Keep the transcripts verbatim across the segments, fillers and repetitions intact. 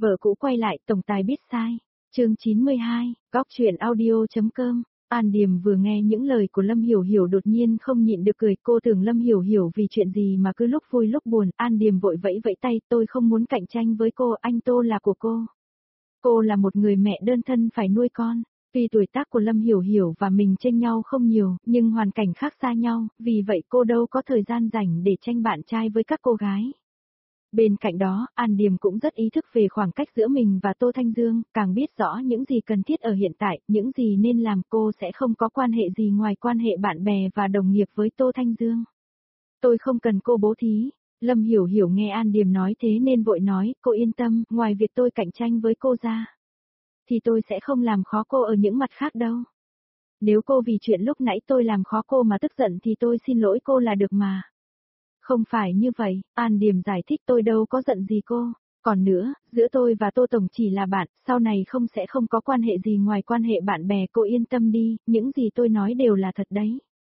Vợ cũ quay lại, tổng tài biết sai. Chương chín mươi hai, góc truyện audio.com. An Điềm vừa nghe những lời của Lâm Hiểu Hiểu đột nhiên không nhịn được cười, cô tưởng Lâm Hiểu Hiểu vì chuyện gì mà cứ lúc vui lúc buồn. An Điềm vội vẫy vẫy tay, tôi không muốn cạnh tranh với cô, anh Tô là của cô. Cô là một người mẹ đơn thân phải nuôi con. Tuy tuổi tác của Lâm Hiểu Hiểu và mình chênh nhau không nhiều, nhưng hoàn cảnh khác xa nhau, vì vậy cô đâu có thời gian rảnh để tranh bạn trai với các cô gái. Bên cạnh đó, An Điềm cũng rất ý thức về khoảng cách giữa mình và Tô Thanh Dương, càng biết rõ những gì cần thiết ở hiện tại, những gì nên làm. Cô sẽ không có quan hệ gì ngoài quan hệ bạn bè và đồng nghiệp với Tô Thanh Dương. Tôi không cần cô bố thí. Lâm Hiểu Hiểu nghe An Điềm nói thế nên vội nói, cô yên tâm, ngoài việc tôi cạnh tranh với cô ra, thì tôi sẽ không làm khó cô ở những mặt khác đâu. Nếu cô vì chuyện lúc nãy tôi làm khó cô mà tức giận thì tôi xin lỗi cô là được mà. Không phải như vậy, An Điềm giải thích, tôi đâu có giận gì cô. Còn nữa, giữa tôi và Tô Tổng chỉ là bạn, sau này không sẽ không có quan hệ gì ngoài quan hệ bạn bè, cô yên tâm đi, những gì tôi nói đều là thật đấy.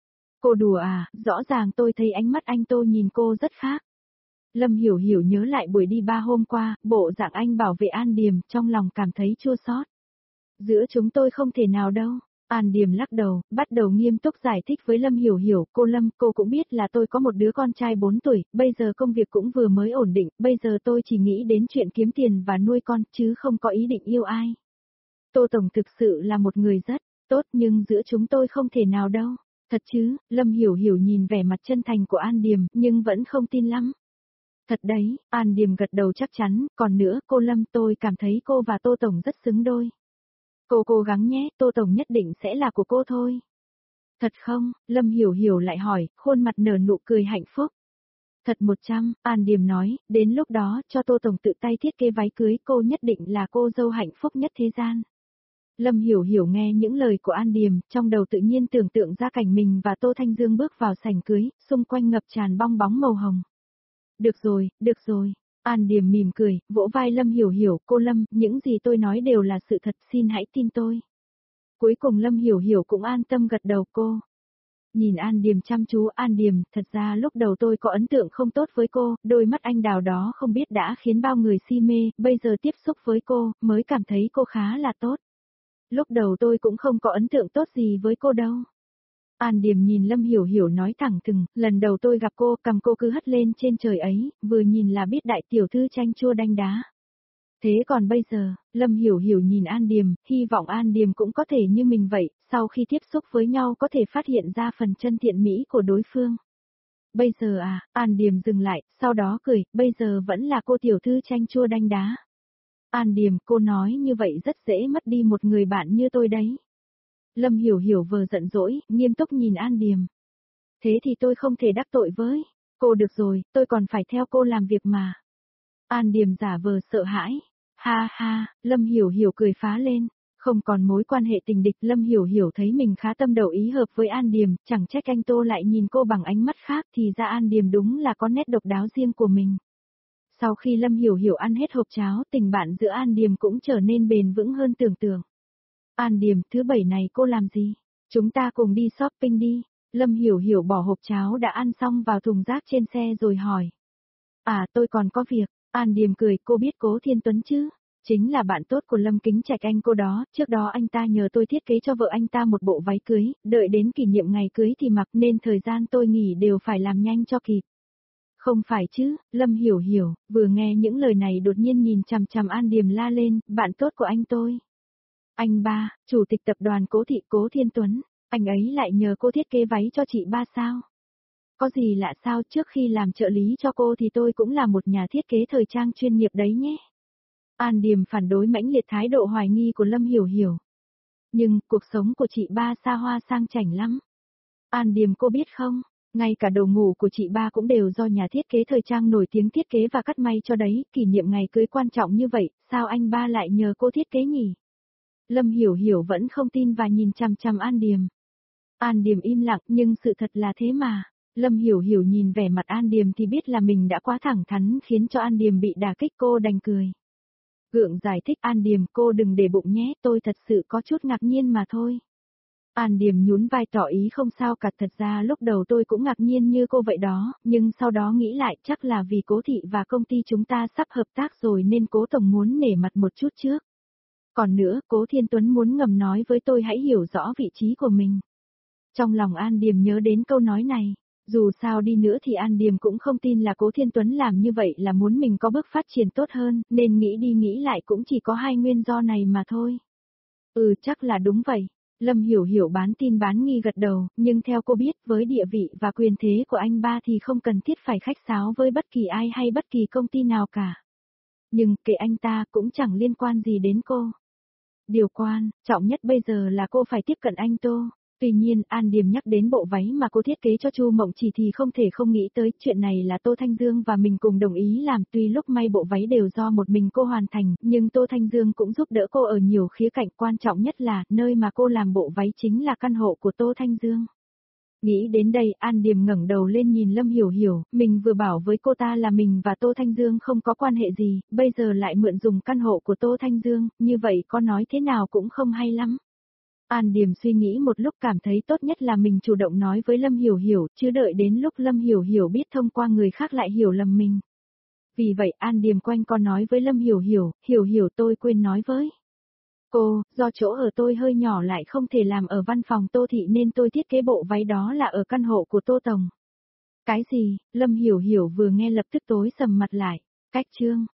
Cô đùa à, rõ ràng tôi thấy ánh mắt anh Tô nhìn cô rất khác. Lâm Hiểu Hiểu nhớ lại buổi đi ba hôm qua, bộ dạng anh bảo vệ An Điềm, trong lòng cảm thấy chua xót. Giữa chúng tôi không thể nào đâu. An Điềm lắc đầu, bắt đầu nghiêm túc giải thích với Lâm Hiểu Hiểu, cô Lâm, cô cũng biết là tôi có một đứa con trai bốn tuổi, bây giờ công việc cũng vừa mới ổn định, bây giờ tôi chỉ nghĩ đến chuyện kiếm tiền và nuôi con, chứ không có ý định yêu ai. Tô Tổng thực sự là một người rất tốt, nhưng giữa chúng tôi không thể nào đâu. Thật chứ? Lâm Hiểu Hiểu nhìn vẻ mặt chân thành của An Điềm, nhưng vẫn không tin lắm. Thật đấy, An Điềm gật đầu chắc chắn, còn nữa, cô Lâm, tôi cảm thấy cô và Tô Tổng rất xứng đôi. Cô cố gắng nhé, Tô Tổng nhất định sẽ là của cô thôi. Thật không? Lâm Hiểu Hiểu lại hỏi, khuôn mặt nở nụ cười hạnh phúc. Thật một trăm, An Điềm nói, đến lúc đó, cho Tô Tổng tự tay thiết kế váy cưới, cô nhất định là cô dâu hạnh phúc nhất thế gian. Lâm Hiểu Hiểu nghe những lời của An Điềm, trong đầu tự nhiên tưởng tượng ra cảnh mình và Tô Thanh Dương bước vào sảnh cưới, xung quanh ngập tràn bong bóng màu hồng. Được rồi, được rồi. An Điềm mỉm cười, vỗ vai Lâm Hiểu Hiểu, cô Lâm, những gì tôi nói đều là sự thật, xin hãy tin tôi. Cuối cùng Lâm Hiểu Hiểu cũng an tâm gật đầu cô. Nhìn An Điềm chăm chú, An Điềm, thật ra lúc đầu tôi có ấn tượng không tốt với cô, đôi mắt anh đào đó không biết đã khiến bao người si mê, bây giờ tiếp xúc với cô, mới cảm thấy cô khá là tốt. Lúc đầu tôi cũng không có ấn tượng tốt gì với cô đâu. An Điềm nhìn Lâm Hiểu Hiểu nói thẳng thừng, lần đầu tôi gặp cô, cầm cô cứ hất lên trên trời ấy, vừa nhìn là biết đại tiểu thư chanh chua đanh đá. Thế còn bây giờ, Lâm Hiểu Hiểu nhìn An Điềm, hy vọng An Điềm cũng có thể như mình vậy, sau khi tiếp xúc với nhau có thể phát hiện ra phần chân thiện mỹ của đối phương. Bây giờ à, An Điềm dừng lại, sau đó cười, bây giờ vẫn là cô tiểu thư chanh chua đanh đá. An Điềm, cô nói như vậy rất dễ mất đi một người bạn như tôi đấy. Lâm Hiểu Hiểu vờ giận dỗi, nghiêm túc nhìn An Điềm. Thế thì tôi không thể đắc tội với cô được rồi, tôi còn phải theo cô làm việc mà. An Điềm giả vờ sợ hãi. Ha ha, Lâm Hiểu Hiểu cười phá lên. Không còn mối quan hệ tình địch, Lâm Hiểu Hiểu thấy mình khá tâm đầu ý hợp với An Điềm, chẳng trách anh Tô lại nhìn cô bằng ánh mắt khác, thì ra An Điềm đúng là có nét độc đáo riêng của mình. Sau khi Lâm Hiểu Hiểu ăn hết hộp cháo, tình bạn giữa An Điềm cũng trở nên bền vững hơn tưởng tượng. An Điềm, thứ bảy này cô làm gì? Chúng ta cùng đi shopping đi. Lâm Hiểu Hiểu bỏ hộp cháo đã ăn xong vào thùng rác trên xe rồi hỏi. À, tôi còn có việc. An Điềm cười, cô biết Cố Thiên Tuấn chứ? Chính là bạn tốt của Lâm Kính Trạch anh cô đó, trước đó anh ta nhờ tôi thiết kế cho vợ anh ta một bộ váy cưới, đợi đến kỷ niệm ngày cưới thì mặc, nên thời gian tôi nghỉ đều phải làm nhanh cho kịp. Không phải chứ? Lâm Hiểu Hiểu, vừa nghe những lời này đột nhiên nhìn chằm chằm An Điềm la lên, bạn tốt của anh tôi. Anh ba, chủ tịch tập đoàn Cố Thị Cố Thiên Tuấn, anh ấy lại nhờ cô thiết kế váy cho chị ba sao? Có gì lạ sao, trước khi làm trợ lý cho cô thì tôi cũng là một nhà thiết kế thời trang chuyên nghiệp đấy nhé. An Điềm phản đối mãnh liệt thái độ hoài nghi của Lâm Hiểu Hiểu. Nhưng, cuộc sống của chị ba xa hoa sang chảnh lắm. An Điềm cô biết không, ngay cả đồ ngủ của chị ba cũng đều do nhà thiết kế thời trang nổi tiếng thiết kế và cắt may cho đấy, kỷ niệm ngày cưới quan trọng như vậy, sao anh ba lại nhờ cô thiết kế nhỉ? Lâm Hiểu Hiểu vẫn không tin và nhìn chằm chằm An Điềm. An Điềm im lặng, nhưng sự thật là thế mà. Lâm Hiểu Hiểu nhìn vẻ mặt An Điềm thì biết là mình đã quá thẳng thắn khiến cho An Điềm bị đả kích, cô đành cười. Gượng giải thích, An Điềm, cô đừng để bụng nhé, tôi thật sự có chút ngạc nhiên mà thôi. An Điềm nhún vai tỏ ý không sao cả, thật ra lúc đầu tôi cũng ngạc nhiên như cô vậy đó, nhưng sau đó nghĩ lại chắc là vì Cố thị và công ty chúng ta sắp hợp tác rồi nên Cố tổng muốn nể mặt một chút trước. Còn nữa, Cố Thiên Tuấn muốn ngầm nói với tôi hãy hiểu rõ vị trí của mình. Trong lòng An Điềm nhớ đến câu nói này, dù sao đi nữa thì An Điềm cũng không tin là Cố Thiên Tuấn làm như vậy là muốn mình có bước phát triển tốt hơn, nên nghĩ đi nghĩ lại cũng chỉ có hai nguyên do này mà thôi. Ừ, chắc là đúng vậy. Lâm Hiểu Hiểu bán tin bán nghi gật đầu, nhưng theo cô biết với địa vị và quyền thế của anh ba thì không cần thiết phải khách sáo với bất kỳ ai hay bất kỳ công ty nào cả. Nhưng kệ anh ta cũng chẳng liên quan gì đến cô. Điều quan trọng nhất bây giờ là cô phải tiếp cận anh Tô. Tuy nhiên, An Điềm nhắc đến bộ váy mà cô thiết kế cho Chu Mộng Chỉ thì không thể không nghĩ tới, chuyện này là Tô Thanh Dương và mình cùng đồng ý làm, tuy lúc may bộ váy đều do một mình cô hoàn thành, nhưng Tô Thanh Dương cũng giúp đỡ cô ở nhiều khía cạnh, quan trọng nhất là, nơi mà cô làm bộ váy chính là căn hộ của Tô Thanh Dương. Nghĩ đến đây, An Điềm ngẩng đầu lên nhìn Lâm Hiểu Hiểu, mình vừa bảo với cô ta là mình và Tô Thanh Dương không có quan hệ gì, bây giờ lại mượn dùng căn hộ của Tô Thanh Dương, như vậy có nói thế nào cũng không hay lắm. An Điềm suy nghĩ một lúc cảm thấy tốt nhất là mình chủ động nói với Lâm Hiểu Hiểu, chứ đợi đến lúc Lâm Hiểu Hiểu biết thông qua người khác lại hiểu lầm mình. Vì vậy An Điềm quanh co nói với Lâm Hiểu Hiểu, Hiểu Hiểu tôi quên nói với cô, do chỗ ở tôi hơi nhỏ lại không thể làm ở văn phòng Tô Thị nên tôi thiết kế bộ váy đó là ở căn hộ của Tô Tổng. Cái gì? Lâm Hiểu Hiểu vừa nghe lập tức tối sầm mặt lại. Cách chương